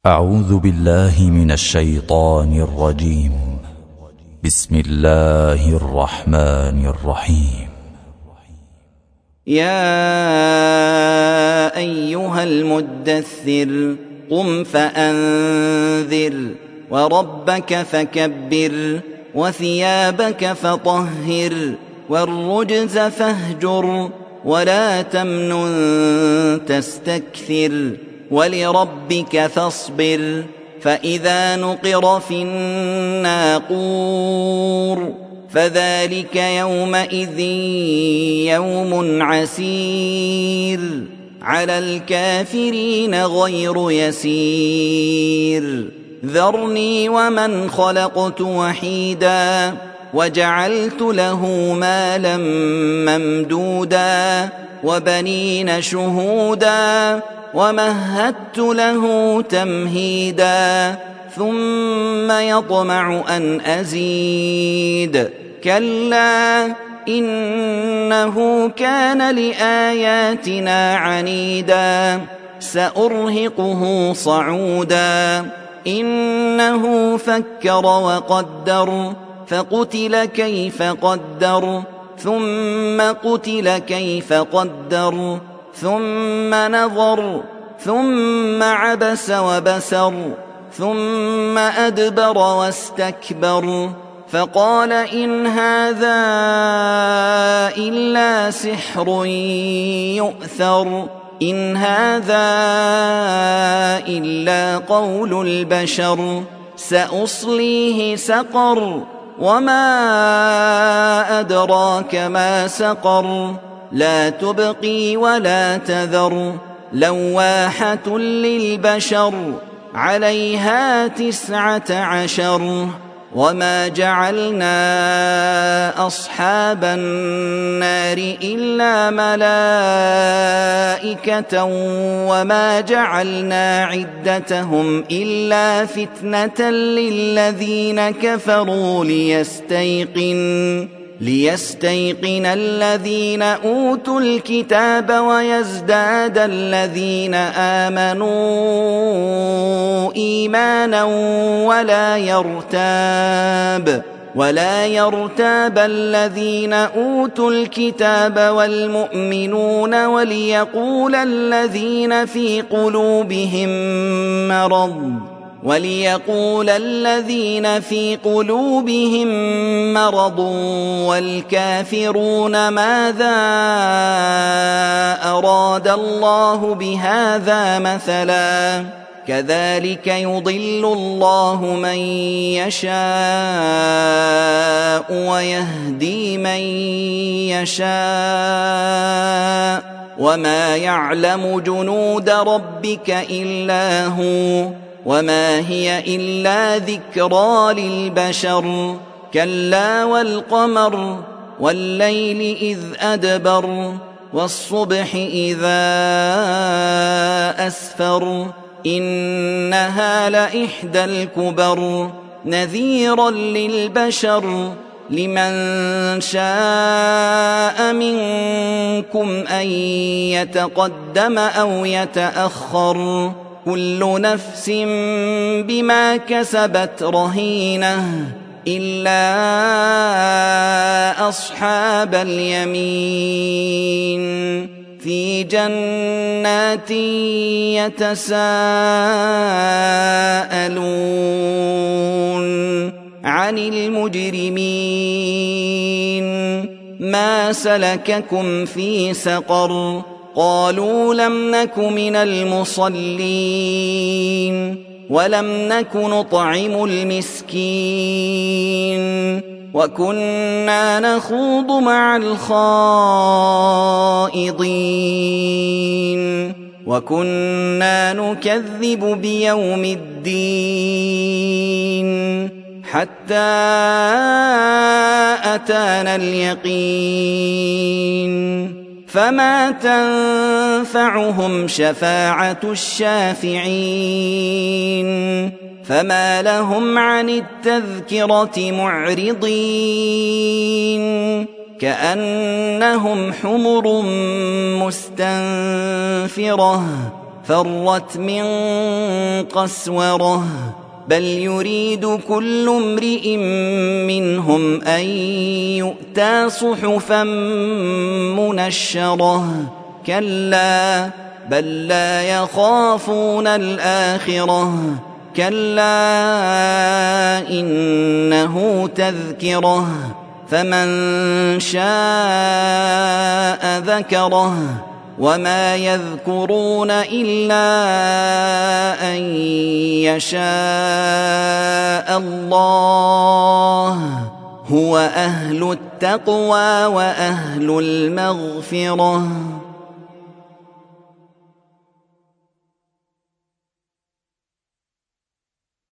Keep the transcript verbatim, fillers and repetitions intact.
أعوذ بالله من الشيطان الرجيم. بسم الله الرحمن الرحيم. يا أيها المدثر قم فأنذر وربك فكبر وثيابك فطهر والرجز فاهجر ولا تمنن تستكثر ولربك فاصبر فإذا نقر في الناقور فذلك يومئذ يوم عسير على الكافرين غير يسير ذرني ومن خلقت وحيدا وجعلت له مالا ممدودا وبنين شهودا ومهدت له تمهيدا ثم يطمع أن أزيد كلا إنه كان لآياتنا عنيدا سأرهقه صعودا إنه فكر وقدر فقتل كيف قدر ثم قتل كيف قدر ثم نظر ثم عبس وبسر ثم أدبر واستكبر فقال إن هذا إلا سحر يؤثر إن هذا إلا قول البشر سأصليه سقر وما أدراك ما سقر لا تبقي ولا تذر لواحة للبشر عليها تسعة عشر وما جعلنا أصحاب النار إلا ملائكة وما جعلنا عدتهم إلا فتنة للذين كفروا ليستيقن ليستيقن الذين أوتوا الكتاب ويزداد الذين آمنوا إيمانا ولا يرتاب ولا يرتاب الذين أوتوا الكتاب والمؤمنون وليقول الذين في قلوبهم مرض وليقول الذين في قلوبهم مرض والكافرون ماذا أراد الله بهذا مثلا كذلك يضل الله من يشاء ويهدي من يشاء وما يعلم جنود ربك إلا هو وما هي إلا ذكرى للبشر كلا والقمر والليل إذ أدبر والصبح إذا أسفر إنها لإحدى الكبر نذيرا للبشر لمن شاء منكم أن يتقدم أو يتأخر كل نفس بما كسبت رهينة إلا أصحاب اليمين في جنات يتساءلون عن المجرمين ما سلككم في سقر قالوا لم نك من المصلين ولم نك نطعم المسكين وكنا نخوض مع الخائضين وكنا نكذب بيوم الدين حتى أتانا اليقين فما تنفعهم شفاعة الشافعين فما لهم عن التذكرة معرضين كأنهم حمر مستنفرة فرت من قسوره بل يريد كل امرئ منهم أن يؤتى صحفا منشرة كلا بل لا يخافون الآخرة كلا إنه تذكرة فمن شاء ذكره وما يذكرون إلا أن يشاء الله هو أهل التقوى وأهل المغفرة.